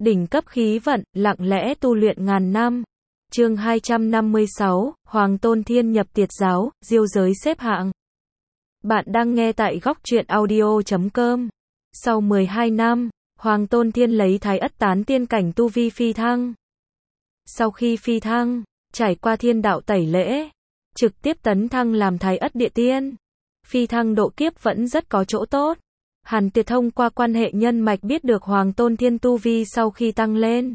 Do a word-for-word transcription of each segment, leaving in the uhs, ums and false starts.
Đỉnh cấp khí vận, lặng lẽ tu luyện ngàn năm. Chương hai trăm năm mươi sáu, Hoàng Tôn Thiên nhập Tiệt giáo, diêu giới xếp hạng. Bạn đang nghe tại góc truyện audio chấm com. Sau mười hai năm, Hoàng Tôn Thiên lấy Thái Ất tán tiên cảnh tu vi phi thăng. Sau khi phi thăng, trải qua thiên đạo tẩy lễ, trực tiếp tấn thăng làm Thái Ất địa tiên. Phi thăng độ kiếp vẫn rất có chỗ tốt. Hàn Tuyệt thông qua quan hệ nhân mạch biết được Hoàng Tôn Thiên tu vi sau khi tăng lên.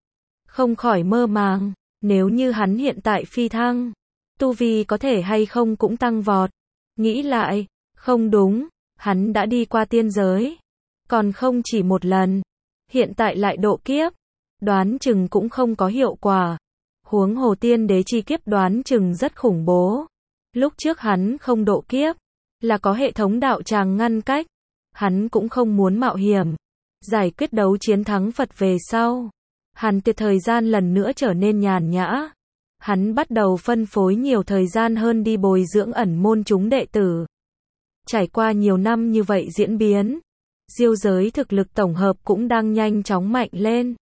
Không khỏi mơ màng, nếu như hắn hiện tại phi thăng, tu vi có thể hay không cũng tăng vọt. Nghĩ lại, không đúng, hắn đã đi qua tiên giới, còn không chỉ một lần, hiện tại lại độ kiếp, đoán chừng cũng không có hiệu quả. Huống hồ tiên đế chi kiếp đoán chừng rất khủng bố. Lúc trước hắn không độ kiếp, là có hệ thống đạo tràng ngăn cách, hắn cũng không muốn mạo hiểm. Giải quyết đấu chiến thắng Phật về sau, Hàn Tuyệt thời gian lần nữa trở nên nhàn nhã. Hắn bắt đầu phân phối nhiều thời gian hơn đi bồi dưỡng ẩn môn chúng đệ tử. Trải qua nhiều năm như vậy diễn biến, diêu giới thực lực tổng hợp cũng đang nhanh chóng mạnh lên.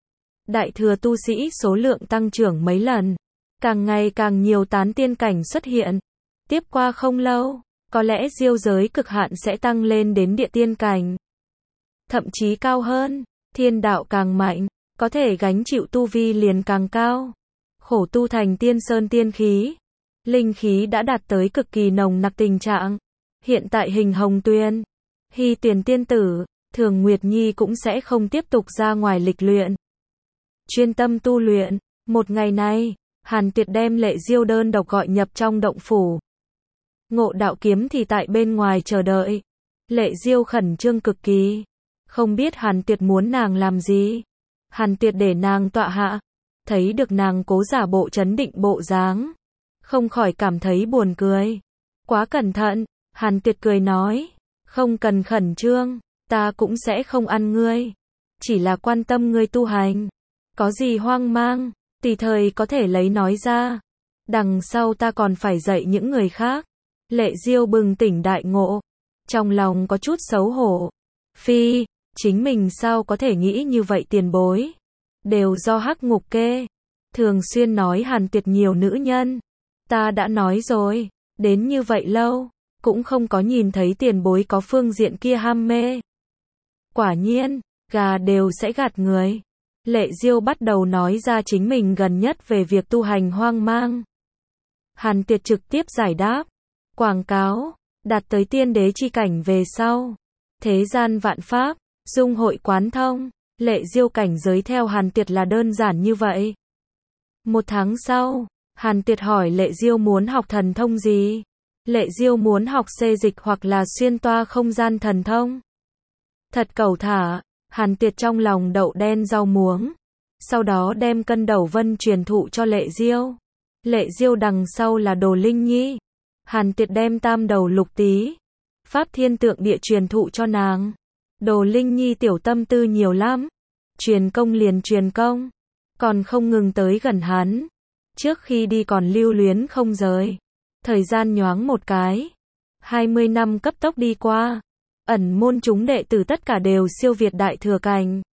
Đại thừa tu sĩ số lượng tăng trưởng mấy lần, càng ngày càng nhiều tán tiên cảnh xuất hiện. Tiếp qua không lâu, có lẽ diêu giới cực hạn sẽ tăng lên đến địa tiên cảnh. Thậm chí cao hơn, thiên đạo càng mạnh, có thể gánh chịu tu vi liền càng cao. Khổ tu thành tiên sơn tiên khí, linh khí đã đạt tới cực kỳ nồng nặc tình trạng. Hiện tại Hình Hồng Tuyên, Hy Tuyền tiên tử, Thường Nguyệt Nhi cũng sẽ không tiếp tục ra ngoài lịch luyện, chuyên tâm tu luyện. Một ngày này, Hàn Tuyệt đem Lệ Diêu đơn độc gọi nhập trong động phủ. Ngộ Đạo Kiếm thì tại bên ngoài chờ đợi. Lệ Diêu khẩn trương cực kỳ, không biết Hàn Tuyệt muốn nàng làm gì. Hàn Tuyệt để nàng tọa hạ, thấy được nàng cố giả bộ trấn định bộ dáng, không khỏi cảm thấy buồn cười. Quá cẩn thận, Hàn Tuyệt cười nói, không cần khẩn trương, ta cũng sẽ không ăn ngươi, chỉ là quan tâm ngươi tu hành. Có gì hoang mang, tùy thời có thể lấy nói ra, đằng sau ta còn phải dạy những người khác. Lệ Diêu bừng tỉnh đại ngộ, trong lòng có chút xấu hổ. Phi, chính mình sao có thể nghĩ như vậy tiền bối, đều do Hắc Ngục Kê thường xuyên nói Hàn Tuyệt nhiều nữ nhân. Ta đã nói rồi, đến như vậy lâu, cũng không có nhìn thấy tiền bối có phương diện kia ham mê. Quả nhiên, gà đều sẽ gạt người. Lệ Diêu bắt đầu nói ra chính mình gần nhất về việc tu hành hoang mang. Hàn Tuyệt trực tiếp giải đáp, quảng cáo, đạt tới tiên đế chi cảnh về sau, thế gian vạn pháp, dung hội quán thông. Lệ Diêu cảnh giới theo Hàn Tuyệt là đơn giản như vậy. Một tháng sau, Hàn Tuyệt hỏi Lệ Diêu muốn học thần thông gì. Lệ Diêu muốn học xê dịch hoặc là xuyên toa không gian thần thông. Thật cầu thả, Hàn Tuyệt trong lòng đậu đen rau muống. Sau đó đem Cân Đầu Vân truyền thụ cho Lệ Diêu. Lệ Diêu đằng sau là Đồ Linh Nhi. Hàn Tuyệt đem Tam Đầu Lục Tý, Pháp Thiên Tượng Địa truyền thụ cho nàng. Đồ Linh Nhi tiểu tâm tư nhiều lắm, truyền công liền truyền công, còn không ngừng tới gần hắn. Trước khi đi còn lưu luyến không rời. Thời gian nhoáng một cái, hai mươi năm cấp tốc đi qua. Ẩn môn chúng đệ tử tất cả đều siêu việt đại thừa cảnh,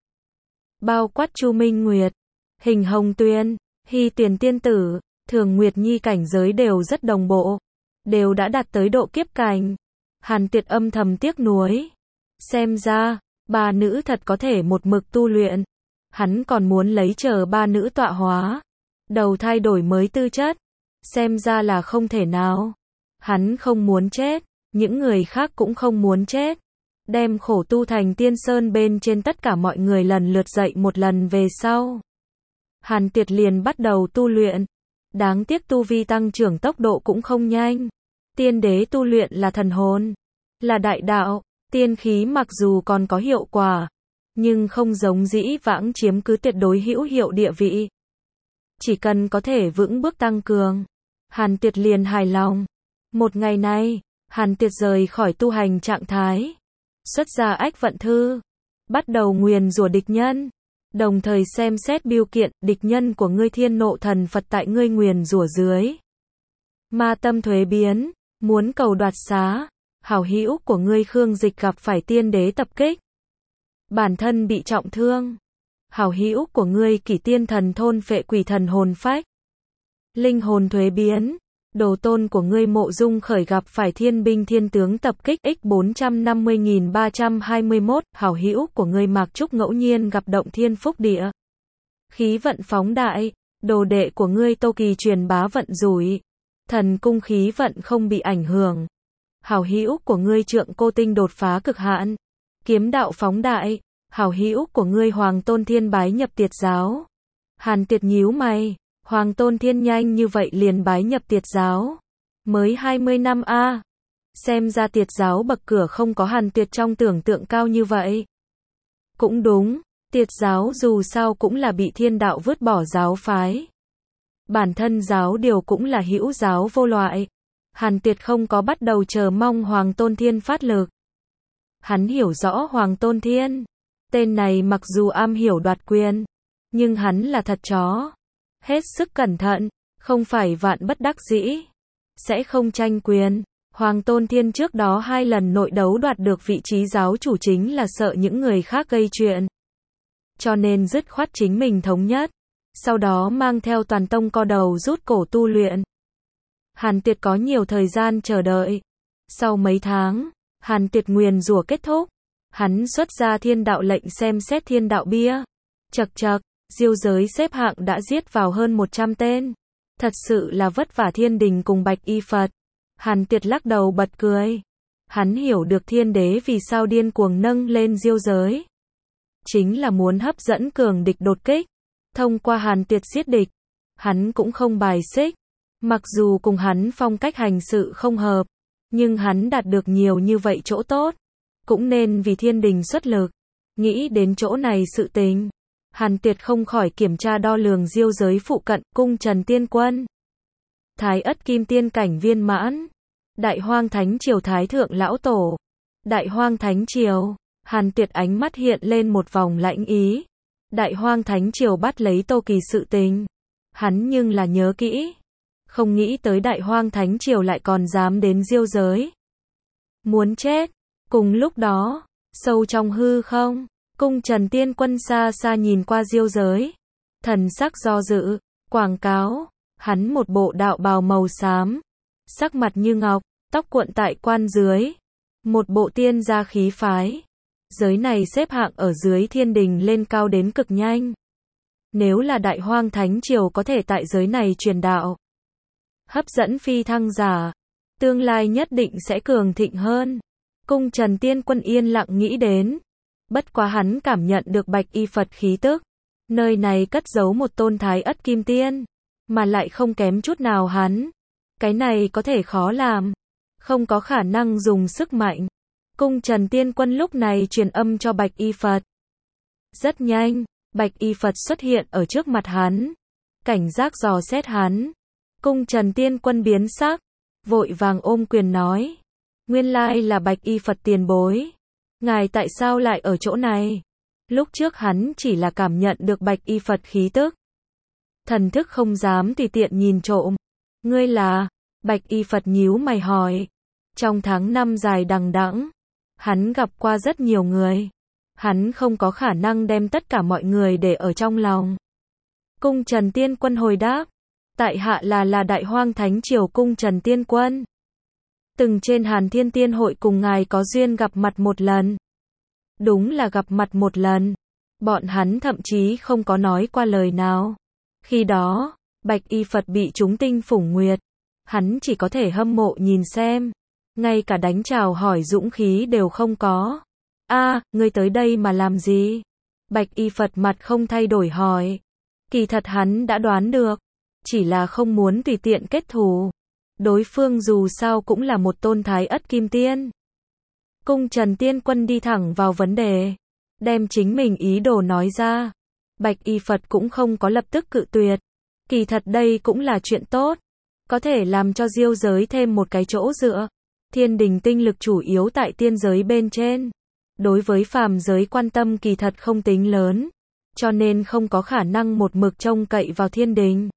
bao quát Chu Minh Nguyệt, Hình Hồng Tuyên, Hy Tuyền tiên tử, Thường Nguyệt Nhi cảnh giới đều rất đồng bộ, đều đã đạt tới độ kiếp cảnh. Hàn Tuyệt âm thầm tiếc nuối, xem ra ba nữ thật có thể một mực tu luyện. Hắn còn muốn lấy chờ ba nữ tọa hóa, đầu thai đổi mới tư chất, xem ra là không thể nào. Hắn không muốn chết, những người khác cũng không muốn chết. Đem khổ tu thành tiên sơn bên trên tất cả mọi người lần lượt dậy một lần về sau, Hàn Tuyệt liền bắt đầu tu luyện. Đáng tiếc tu vi tăng trưởng tốc độ cũng không nhanh. Tiên đế tu luyện là thần hồn, là đại đạo. Tiên khí mặc dù còn có hiệu quả, nhưng không giống dĩ vãng chiếm cứ tuyệt đối hữu hiệu địa vị. Chỉ cần có thể vững bước tăng cường, Hàn Tuyệt liền hài lòng. Một ngày này, Hàn Tuyệt rời khỏi tu hành trạng thái, xuất ra Ách Vận Thư, bắt đầu nguyền rủa địch nhân, đồng thời xem xét biêu kiện địch nhân của ngươi Thiên Nộ Thần Phật tại ngươi nguyền rủa dưới. Ma tâm thuế biến, muốn cầu đoạt xá. Hảo hữu của ngươi Khương Dịch gặp phải tiên đế tập kích, bản thân bị trọng thương, hảo hữu của ngươi kỷ tiên thần thôn phệ quỷ thần hồn phách. Linh hồn thuế biến. Đồ tôn của ngươi mộ dung khởi gặp phải thiên binh thiên tướng tập kích x bốn trăm năm mươi nghìn ba trăm hai mươi mốt, hảo hữu của ngươi Mạc Trúc ngẫu nhiên gặp động thiên phúc địa. Khí vận phóng đại. Đồ đệ của ngươi Tô Kỳ truyền bá vận rủi. Thần cung khí vận không bị ảnh hưởng. Hảo hữu của ngươi Trượng Cô Tinh đột phá cực hạn. Kiếm đạo phóng đại. Hảo hữu của ngươi Hoàng Tôn Thiên bái nhập Tiệt giáo. Hàn Tiệt nhíu mày. Hoàng Tôn Thiên nhanh như vậy liền bái nhập Tiệt giáo. Mới hai mươi năm a. À. Xem ra Tiệt giáo bậc cửa không có Hàn Tuyệt trong tưởng tượng cao như vậy. Cũng đúng, Tiệt giáo dù sao cũng là bị thiên đạo vứt bỏ giáo phái. Bản thân giáo điều cũng là hữu giáo vô loại. Hàn Tuyệt không có bắt đầu chờ mong Hoàng Tôn Thiên phát lực. Hắn hiểu rõ Hoàng Tôn Thiên. Tên này mặc dù am hiểu đoạt quyền, nhưng hắn là thật chó. Hết sức cẩn thận, không phải vạn bất đắc dĩ. Sẽ không tranh quyền. Hoàng Tôn Thiên trước đó hai lần nội đấu đoạt được vị trí giáo chủ chính là sợ những người khác gây chuyện. Cho nên dứt khoát chính mình thống nhất. Sau đó mang theo toàn tông co đầu rút cổ tu luyện. Hàn Tuyệt có nhiều thời gian chờ đợi. Sau mấy tháng, Hàn Tuyệt nguyền rủa kết thúc. Hắn xuất ra thiên đạo lệnh xem xét thiên đạo bia. Chậc chậc, diêu giới xếp hạng đã giết vào hơn một trăm tên. Thật sự là vất vả thiên đình cùng Bạch Y Phật. Hàn Tuyệt lắc đầu bật cười. Hắn hiểu được thiên đế vì sao điên cuồng nâng lên diêu giới. Chính là muốn hấp dẫn cường địch đột kích. Thông qua Hàn Tuyệt giết địch. Hắn cũng không bài xích. Mặc dù cùng hắn phong cách hành sự không hợp. Nhưng hắn đạt được nhiều như vậy chỗ tốt. Cũng nên vì thiên đình xuất lực. Nghĩ đến chỗ này sự tình. Hàn Tuyệt không khỏi kiểm tra đo lường diêu giới phụ cận cung Trần Tiên Quân. Thái Ất Kim Tiên cảnh viên mãn. Đại Hoang Thánh Triều Thái Thượng Lão Tổ. Đại Hoang Thánh Triều. Hàn Tuyệt ánh mắt hiện lên một vòng lãnh ý. Đại Hoang Thánh Triều bắt lấy Tô Kỳ sự tình. Hắn nhưng là nhớ kỹ. Không nghĩ tới Đại Hoang Thánh Triều lại còn dám đến diêu giới. Muốn chết. Cùng lúc đó, sâu trong hư không, cung Trần Tiên Quân xa xa nhìn qua diêu giới. Thần sắc do dự, quảng cáo, hắn một bộ đạo bào màu xám. Sắc mặt như ngọc, tóc cuộn tại quan dưới. Một bộ tiên gia khí phái. Giới này xếp hạng ở dưới thiên đình lên cao đến cực nhanh. Nếu là Đại Hoang Thánh Triều có thể tại giới này truyền đạo. Hấp dẫn phi thăng giả. Tương lai nhất định sẽ cường thịnh hơn. Cung Trần Tiên Quân yên lặng nghĩ đến. Bất quá hắn cảm nhận được Bạch Y Phật khí tức. Nơi này cất giấu một tôn Thái Ất Kim Tiên. Mà lại không kém chút nào hắn. Cái này có thể khó làm. Không có khả năng dùng sức mạnh. Cung Trần Tiên Quân lúc này truyền âm cho Bạch Y Phật. Rất nhanh, Bạch Y Phật xuất hiện ở trước mặt hắn. Cảnh giác dò xét hắn. Cung Trần Tiên Quân biến sắc. Vội vàng ôm quyền nói. Nguyên lai là Bạch Y Phật tiền bối. Ngài tại sao lại ở chỗ này? Lúc trước hắn chỉ là cảm nhận được Bạch Y Phật khí tức. Thần thức không dám tùy tiện nhìn trộm. Ngươi là? Bạch Y Phật nhíu mày hỏi. Trong tháng năm dài đằng đẵng, hắn gặp qua rất nhiều người. Hắn không có khả năng đem tất cả mọi người để ở trong lòng. Cung Trần Tiên Quân hồi đáp. Tại hạ là là Đại Hoang Thánh Triều cung Trần Tiên Quân. Từng trên Hàn Thiên Tiên hội cùng ngài có duyên gặp mặt một lần. Đúng là gặp mặt một lần. Bọn hắn thậm chí không có nói qua lời nào. Khi đó, Bạch Y Phật bị chúng tinh phủng nguyệt. Hắn chỉ có thể hâm mộ nhìn xem. Ngay cả đánh chào hỏi dũng khí đều không có. A, ngươi tới đây mà làm gì? Bạch Y Phật mặt không thay đổi hỏi. Kỳ thật hắn đã đoán được. Chỉ là không muốn tùy tiện kết thù. Đối phương dù sao cũng là một tôn Thái Ất Kim Tiên. Cung Trần Tiên Quân đi thẳng vào vấn đề. Đem chính mình ý đồ nói ra. Bạch Y Phật cũng không có lập tức cự tuyệt. Kỳ thật đây cũng là chuyện tốt. Có thể làm cho diêu giới thêm một cái chỗ dựa. Thiên đình tinh lực chủ yếu tại tiên giới bên trên. Đối với phàm giới quan tâm kỳ thật không tính lớn. Cho nên không có khả năng một mực trông cậy vào thiên đình.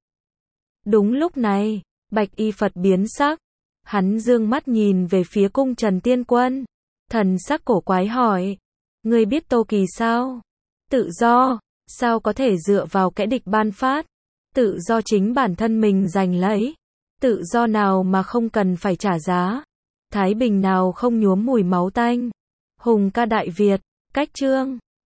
Đúng lúc này, Bạch Y Phật biến sắc. Hắn dương mắt nhìn về phía cung Trần Tiên Quân. Thần sắc cổ quái hỏi. Ngươi biết Tô Kỳ sao? Tự do. Sao có thể dựa vào kẻ địch ban phát? Tự do chính bản thân mình giành lấy. Tự do nào mà không cần phải trả giá? Thái bình nào không nhuốm mùi máu tanh? Hùng ca Đại Việt, cách chương